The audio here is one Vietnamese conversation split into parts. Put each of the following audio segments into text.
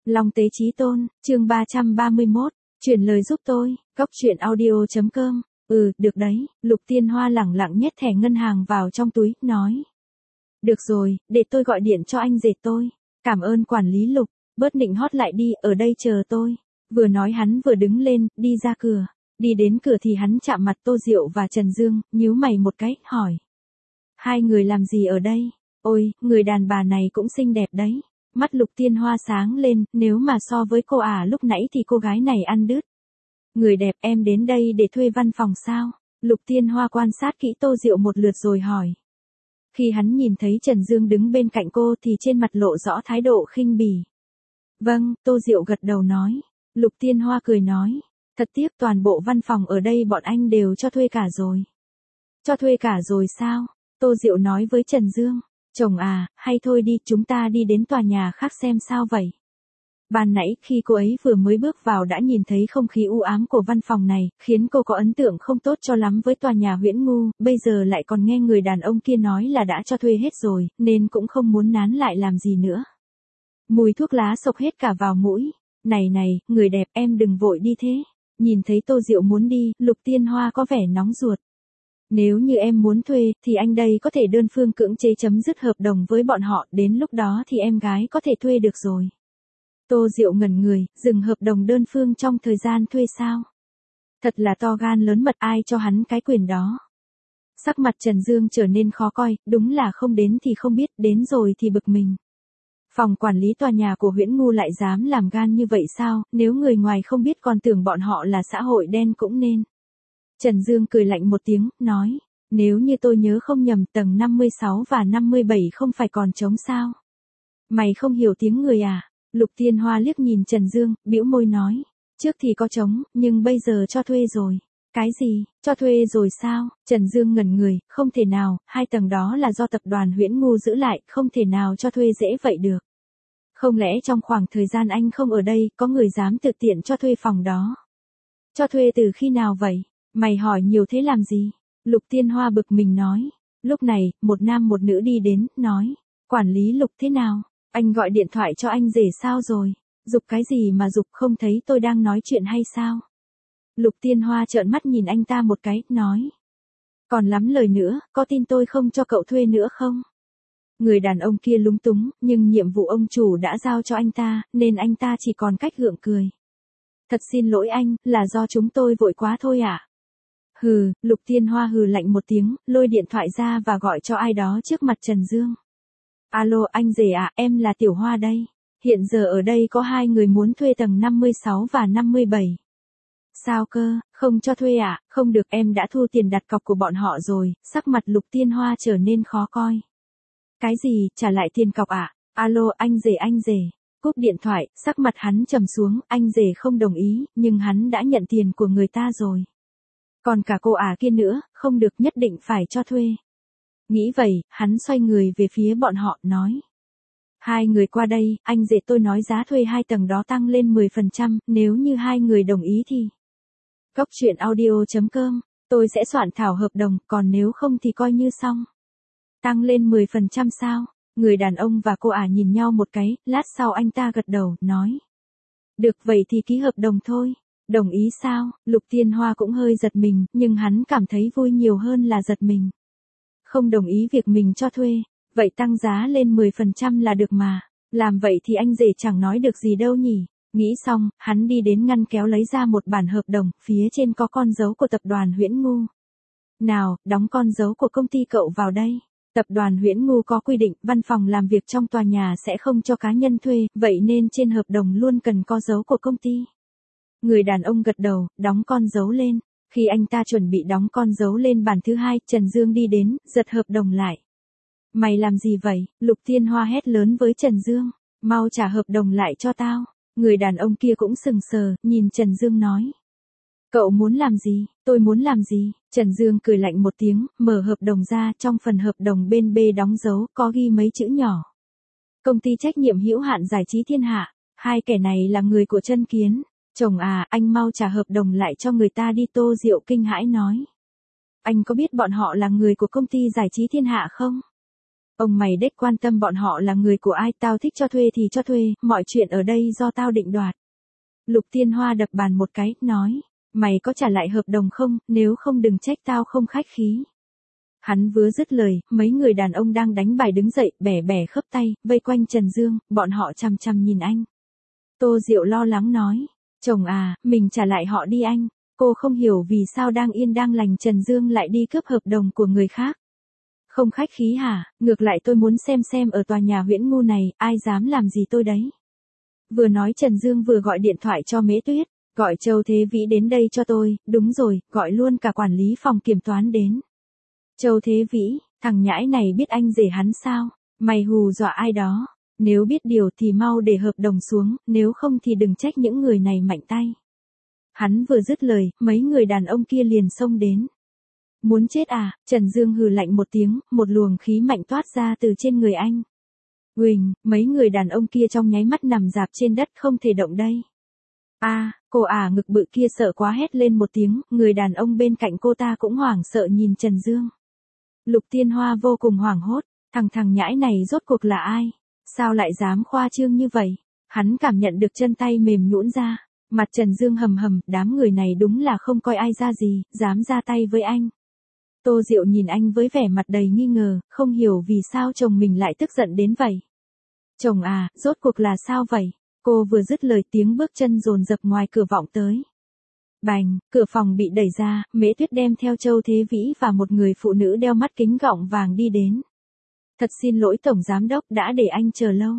Long Tế Chí Tôn, chương 331, chuyển lời giúp tôi, góc truyện audio.com. Được đấy, Lục Tiên Hoa lẳng lặng nhét thẻ ngân hàng vào trong túi, nói. Được rồi, để tôi gọi điện cho anh rể tôi. Cảm ơn quản lý Lục, bớt nịnh hót lại đi, ở đây chờ tôi. Vừa nói hắn vừa đứng lên, đi ra cửa. Đi đến cửa thì hắn chạm mặt Tô Diệu và Trần Dương, nhíu mày một cái, hỏi. Hai người làm gì ở đây? Ôi, người đàn bà này cũng xinh đẹp đấy. Mắt Lục Tiên Hoa sáng lên, nếu mà so với cô lúc nãy thì cô gái này ăn đứt. Người đẹp, em đến đây để thuê văn phòng sao? Lục Tiên Hoa quan sát kỹ Tô Diệu một lượt rồi hỏi. Khi hắn nhìn thấy Trần Dương đứng bên cạnh cô thì trên mặt lộ rõ thái độ khinh bỉ. Vâng, Tô Diệu gật đầu nói. Lục Tiên Hoa cười nói. Thật tiếc toàn bộ văn phòng ở đây bọn anh đều cho thuê cả rồi. Cho thuê cả rồi sao? Tô Diệu nói với Trần Dương. Chồng hay thôi đi, chúng ta đi đến tòa nhà khác xem sao vậy. Ban nãy khi cô ấy vừa mới bước vào đã nhìn thấy không khí u ám của văn phòng này, khiến cô có ấn tượng không tốt cho lắm với tòa nhà Huyễn Ngu, bây giờ lại còn nghe người đàn ông kia nói là đã cho thuê hết rồi, nên cũng không muốn nán lại làm gì nữa. Mùi thuốc lá xộc hết cả vào mũi. Này, người đẹp, em đừng vội đi thế. Nhìn thấy Tô Diệu muốn đi, Lục Tiên Hoa có vẻ nóng ruột. Nếu như em muốn thuê, thì anh đây có thể đơn phương cưỡng chế chấm dứt hợp đồng với bọn họ, đến lúc đó thì em gái có thể thuê được rồi. Tô Diệu ngẩn người, dừng hợp đồng đơn phương trong thời gian thuê sao? Thật là to gan lớn mật, ai cho hắn cái quyền đó. Sắc mặt Trần Dương trở nên khó coi, đúng là không đến thì không biết, đến rồi thì bực mình. Phòng quản lý tòa nhà của Huyễn Ngu lại dám làm gan như vậy sao, nếu người ngoài không biết còn tưởng bọn họ là xã hội đen cũng nên. Trần Dương cười lạnh một tiếng, nói, nếu như tôi nhớ không nhầm tầng 56 và 57 không phải còn trống sao? Mày không hiểu tiếng người à? Lục Tiên Hoa liếc nhìn Trần Dương, bĩu môi nói, trước thì có trống, nhưng bây giờ cho thuê rồi. Cái gì, cho thuê rồi sao? Trần Dương ngẩn người, không thể nào, hai tầng đó là do tập đoàn Huyễn Ngu giữ lại, không thể nào cho thuê dễ vậy được. Không lẽ trong khoảng thời gian anh không ở đây, có người dám tự tiện cho thuê phòng đó? Cho thuê từ khi nào vậy? Mày hỏi nhiều thế làm gì? Lục Tiên Hoa bực mình nói. Lúc này, một nam một nữ đi đến, nói. Quản lý Lục thế nào? Anh gọi điện thoại cho anh rể sao rồi? Giục cái gì mà giục, không thấy tôi đang nói chuyện hay sao? Lục Tiên Hoa trợn mắt nhìn anh ta một cái, nói. Còn lắm lời nữa, có tin tôi không cho cậu thuê nữa không? Người đàn ông kia lúng túng, nhưng nhiệm vụ ông chủ đã giao cho anh ta, nên anh ta chỉ còn cách gượng cười. Thật xin lỗi anh, là do chúng tôi vội quá thôi ạ. Hừ, Lục Tiên Hoa hừ lạnh một tiếng, lôi điện thoại ra và gọi cho ai đó trước mặt Trần Dương. Alo, anh rể em là Tiểu Hoa đây. Hiện giờ ở đây có hai người muốn thuê tầng 56 và 57. Sao cơ, không cho thuê Không được, em đã thu tiền đặt cọc của bọn họ rồi. Sắc mặt Lục Tiên Hoa trở nên khó coi. Cái gì, trả lại tiền cọc Alo, anh rể. Cúp điện thoại, sắc mặt hắn trầm xuống, anh rể không đồng ý, nhưng hắn đã nhận tiền của người ta rồi. Còn cả cô kia nữa, không được, nhất định phải cho thuê. Nghĩ vậy, hắn xoay người về phía bọn họ, nói. Hai người qua đây, anh rể tôi nói giá thuê hai tầng đó tăng lên 10%, nếu như hai người đồng ý thì. Góc truyện audio.com, tôi sẽ soạn thảo hợp đồng, còn nếu không thì coi như xong. Tăng lên 10% sao? Người đàn ông và cô nhìn nhau một cái, lát sau anh ta gật đầu, nói. Được, vậy thì ký hợp đồng thôi. Đồng ý sao? Lục Tiên Hoa cũng hơi giật mình, nhưng hắn cảm thấy vui nhiều hơn là giật mình. Không đồng ý việc mình cho thuê, vậy tăng giá lên 10% là được mà. Làm vậy thì anh rể chẳng nói được gì đâu nhỉ. Nghĩ xong, hắn đi đến ngăn kéo lấy ra một bản hợp đồng, phía trên có con dấu của tập đoàn Huyễn Ngu. Nào, đóng con dấu của công ty cậu vào đây. Tập đoàn Huyễn Ngu có quy định, văn phòng làm việc trong tòa nhà sẽ không cho cá nhân thuê, vậy nên trên hợp đồng luôn cần có dấu của công ty. Người đàn ông gật đầu, đóng con dấu lên. Khi anh ta chuẩn bị đóng con dấu lên bản thứ hai, Trần Dương đi đến, giật hợp đồng lại. Mày làm gì vậy? Lục Tiên Hoa hét lớn với Trần Dương. Mau trả hợp đồng lại cho tao. Người đàn ông kia cũng sừng sờ, nhìn Trần Dương nói. Cậu muốn làm gì? Tôi muốn làm gì? Trần Dương cười lạnh một tiếng, mở hợp đồng ra, trong phần hợp đồng bên B đóng dấu, có ghi mấy chữ nhỏ. Công ty trách nhiệm hữu hạn giải trí Thiên Hạ. Hai kẻ này là người của Chân Kiến. Chồng anh mau trả hợp đồng lại cho người ta đi. Tô Diệu kinh hãi nói. Anh có biết bọn họ là người của công ty giải trí Thiên Hạ không? Ông mày đếch quan tâm bọn họ là người của ai, tao thích cho thuê thì cho thuê, mọi chuyện ở đây do tao định đoạt. Lục Tiên Hoa đập bàn một cái, nói, mày có trả lại hợp đồng không, nếu không đừng trách tao không khách khí. Hắn vừa dứt lời, mấy người đàn ông đang đánh bài đứng dậy, bẻ bẻ khớp tay, vây quanh Trần Dương, bọn họ chằm chằm nhìn anh. Tô Diệu lo lắng nói, chồng à, mình trả lại họ đi anh. Cô không hiểu vì sao đang yên đang lành Trần Dương lại đi cướp hợp đồng của người khác. Không khách khí hả, ngược lại tôi muốn xem ở tòa nhà Huyễn Ngu này, ai dám làm gì tôi đấy. Vừa nói Trần Dương vừa gọi điện thoại cho Mễ Tuyết, gọi Châu Thế Vĩ đến đây cho tôi, đúng rồi, gọi luôn cả quản lý phòng kiểm toán đến. Châu Thế Vĩ, thằng nhãi này biết anh rể hắn sao, mày hù dọa ai đó, nếu biết điều thì mau để hợp đồng xuống, nếu không thì đừng trách những người này mạnh tay. Hắn vừa dứt lời, mấy người đàn ông kia liền xông đến. Muốn chết à, Trần Dương hừ lạnh một tiếng, một luồng khí mạnh toát ra từ trên người anh. Huỳnh, mấy người đàn ông kia trong nháy mắt nằm rạp trên đất không thể động đây. Cô ngực bự kia sợ quá hét lên một tiếng, người đàn ông bên cạnh cô ta cũng hoảng sợ nhìn Trần Dương. Lục Tiên Hoa vô cùng hoảng hốt, thằng nhãi này rốt cuộc là ai? Sao lại dám khoa trương như vậy? Hắn cảm nhận được chân tay mềm nhũn ra, mặt Trần Dương hầm hầm, đám người này đúng là không coi ai ra gì, dám ra tay với anh. Tô Diệu nhìn anh với vẻ mặt đầy nghi ngờ, không hiểu vì sao chồng mình lại tức giận đến vậy. Chồng à, rốt cuộc là sao vậy? Cô vừa dứt lời tiếng bước chân dồn dập ngoài cửa vọng tới. Bành, cửa phòng bị đẩy ra, Mễ Tuyết đem theo Châu Thế Vĩ và một người phụ nữ đeo mắt kính gọng vàng đi đến. Thật xin lỗi Tổng Giám Đốc đã để anh chờ lâu.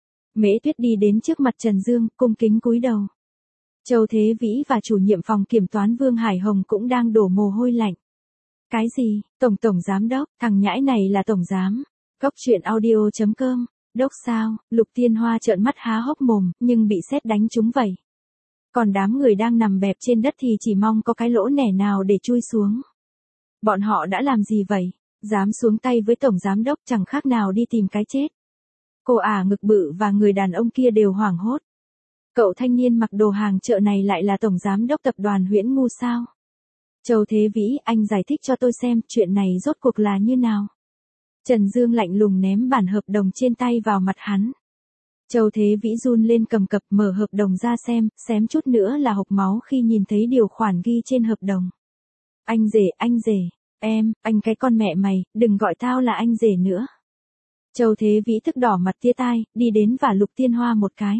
Mễ Tuyết đi đến trước mặt Trần Dương, cung kính cúi đầu. Châu Thế Vĩ và chủ nhiệm phòng kiểm toán Vương Hải Hồng cũng đang đổ mồ hôi lạnh. Cái gì, Tổng Giám Đốc, thằng nhãi này là Tổng Giám. Góc chuyện audio.com, đốc sao, Lục Tiên Hoa trợn mắt há hốc mồm, nhưng bị sét đánh trúng vậy. Còn đám người đang nằm bẹp trên đất thì chỉ mong có cái lỗ nẻ nào để chui xuống. Bọn họ đã làm gì vậy? Dám xuống tay với Tổng Giám Đốc chẳng khác nào đi tìm cái chết. Cô ngực bự và người đàn ông kia đều hoảng hốt. Cậu thanh niên mặc đồ hàng chợ này lại là Tổng Giám Đốc tập đoàn Huyễn Ngu sao? Châu Thế Vĩ, anh giải thích cho tôi xem chuyện này rốt cuộc là như nào. Trần Dương lạnh lùng ném bản hợp đồng trên tay vào mặt hắn. Châu Thế Vĩ run lên cầm cập mở hợp đồng ra xem, xém chút nữa là hộc máu khi nhìn thấy điều khoản ghi trên hợp đồng. Anh rể, anh cái con mẹ mày, đừng gọi tao là anh rể nữa. Châu Thế Vĩ tức đỏ mặt tia tai, đi đến và Lục Tiên Hoa một cái.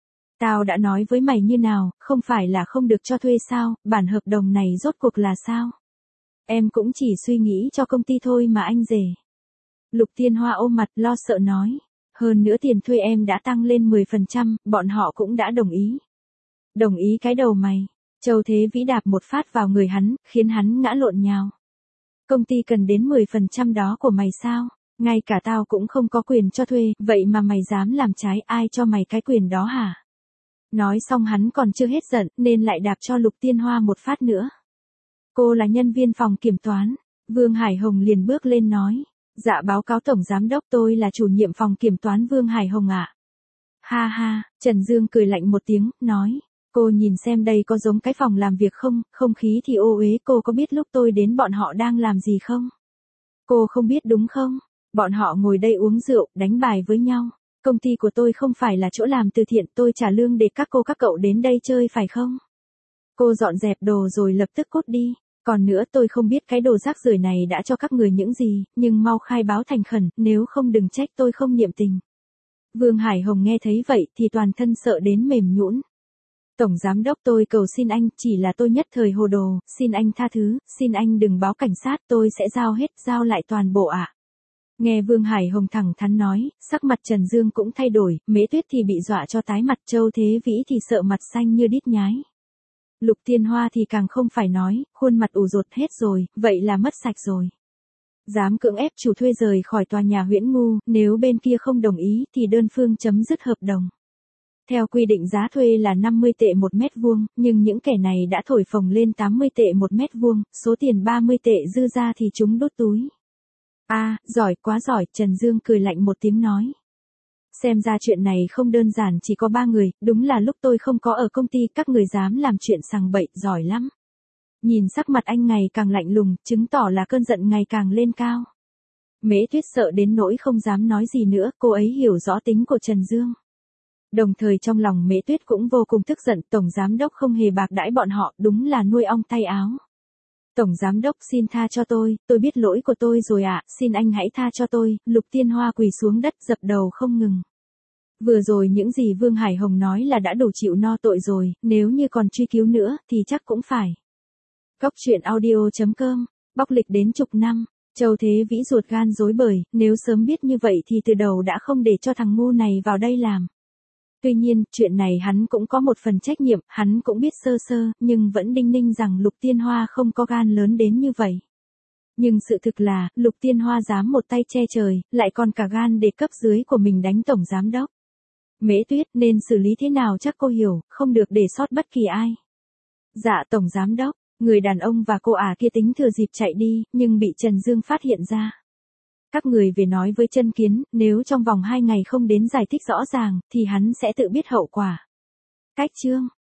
Tao đã nói với mày như nào, không phải là không được cho thuê sao, bản hợp đồng này rốt cuộc là sao? Em cũng chỉ suy nghĩ cho công ty thôi mà anh rể. Lục Tiên Hoa ôm mặt lo sợ nói. Hơn nữa tiền thuê em đã tăng lên 10%, bọn họ cũng đã đồng ý. Đồng ý cái đầu mày. Châu Thế Vĩ đạp một phát vào người hắn, khiến hắn ngã lộn nhào. Công ty cần đến 10% đó của mày sao? Ngay cả tao cũng không có quyền cho thuê, vậy mà mày dám làm trái, ai cho mày cái quyền đó hả? Nói xong hắn còn chưa hết giận, nên lại đạp cho Lục Tiên Hoa một phát nữa. Cô là nhân viên phòng kiểm toán. Vương Hải Hồng liền bước lên nói. Dạ báo cáo Tổng Giám Đốc, tôi là chủ nhiệm phòng kiểm toán Vương Hải Hồng ạ. Ha ha, Trần Dương cười lạnh một tiếng, nói. Cô nhìn xem đây có giống cái phòng làm việc không, không khí thì ô uế, cô có biết lúc tôi đến bọn họ đang làm gì không? Cô không biết đúng không? Bọn họ ngồi đây uống rượu, đánh bài với nhau. Công ty của tôi không phải là chỗ làm từ thiện, tôi trả lương để các cô các cậu đến đây chơi phải không? Cô dọn dẹp đồ rồi lập tức cút đi. Còn nữa tôi không biết cái đồ rác rưởi này đã cho các người những gì, nhưng mau khai báo thành khẩn, nếu không đừng trách tôi không niệm tình. Vương Hải Hồng nghe thấy vậy thì toàn thân sợ đến mềm nhũn. Tổng Giám Đốc tôi cầu xin anh, chỉ là tôi nhất thời hồ đồ, xin anh tha thứ, xin anh đừng báo cảnh sát, tôi sẽ giao lại toàn bộ ạ. Nghe Vương Hải Hồng thẳng thắn nói, sắc mặt Trần Dương cũng thay đổi, Mễ Tuyết thì bị dọa cho tái mặt, Châu Thế Vĩ thì sợ mặt xanh như đít nhái. Lục Tiên Hoa thì càng không phải nói, khuôn mặt ủ rột hết rồi, vậy là mất sạch rồi. Dám cưỡng ép chủ thuê rời khỏi tòa nhà Huyễn Ngu, nếu bên kia không đồng ý thì đơn phương chấm dứt hợp đồng. Theo quy định giá thuê là 50 tệ một mét vuông, nhưng những kẻ này đã thổi phồng lên 80 tệ một mét vuông, số tiền 30 tệ dư ra thì chúng đốt túi. Giỏi quá giỏi, Trần Dương cười lạnh một tiếng nói. Xem ra chuyện này không đơn giản chỉ có 3 người, đúng là lúc tôi không có ở công ty các người dám làm chuyện sằng bậy, giỏi lắm. Nhìn sắc mặt anh ngày càng lạnh lùng, chứng tỏ là cơn giận ngày càng lên cao. Mễ Tuyết sợ đến nỗi không dám nói gì nữa, cô ấy hiểu rõ tính của Trần Dương. Đồng thời trong lòng Mễ Tuyết cũng vô cùng tức giận, tổng giám đốc không hề bạc đãi bọn họ, đúng là nuôi ong tay áo. Tổng giám đốc xin tha cho tôi biết lỗi của tôi rồi ạ, xin anh hãy tha cho tôi, Lục Tiên Hoa quỳ xuống đất dập đầu không ngừng. Vừa rồi những gì Vương Hải Hồng nói là đã đủ chịu no tội rồi, nếu như còn truy cứu nữa thì chắc cũng phải. Cóc truyện audio.com, bóc lịch đến chục năm, Châu Thế Vĩ ruột gan rối bời, nếu sớm biết như vậy thì từ đầu đã không để cho thằng ngu này vào đây làm. Tuy nhiên, chuyện này hắn cũng có một phần trách nhiệm, hắn cũng biết sơ sơ, nhưng vẫn đinh ninh rằng Lục Tiên Hoa không có gan lớn đến như vậy. Nhưng sự thực là, Lục Tiên Hoa dám một tay che trời, lại còn cả gan để cấp dưới của mình đánh tổng giám đốc. Mễ Tuyết, nên xử lý thế nào chắc cô hiểu, không được để sót bất kỳ ai. Dạ tổng giám đốc, người đàn ông và cô ả kia tính thừa dịp chạy đi, nhưng bị Trần Dương phát hiện ra. Các người về nói với Chân Kiến, nếu trong vòng 2 ngày không đến giải thích rõ ràng, thì hắn sẽ tự biết hậu quả. Cách chương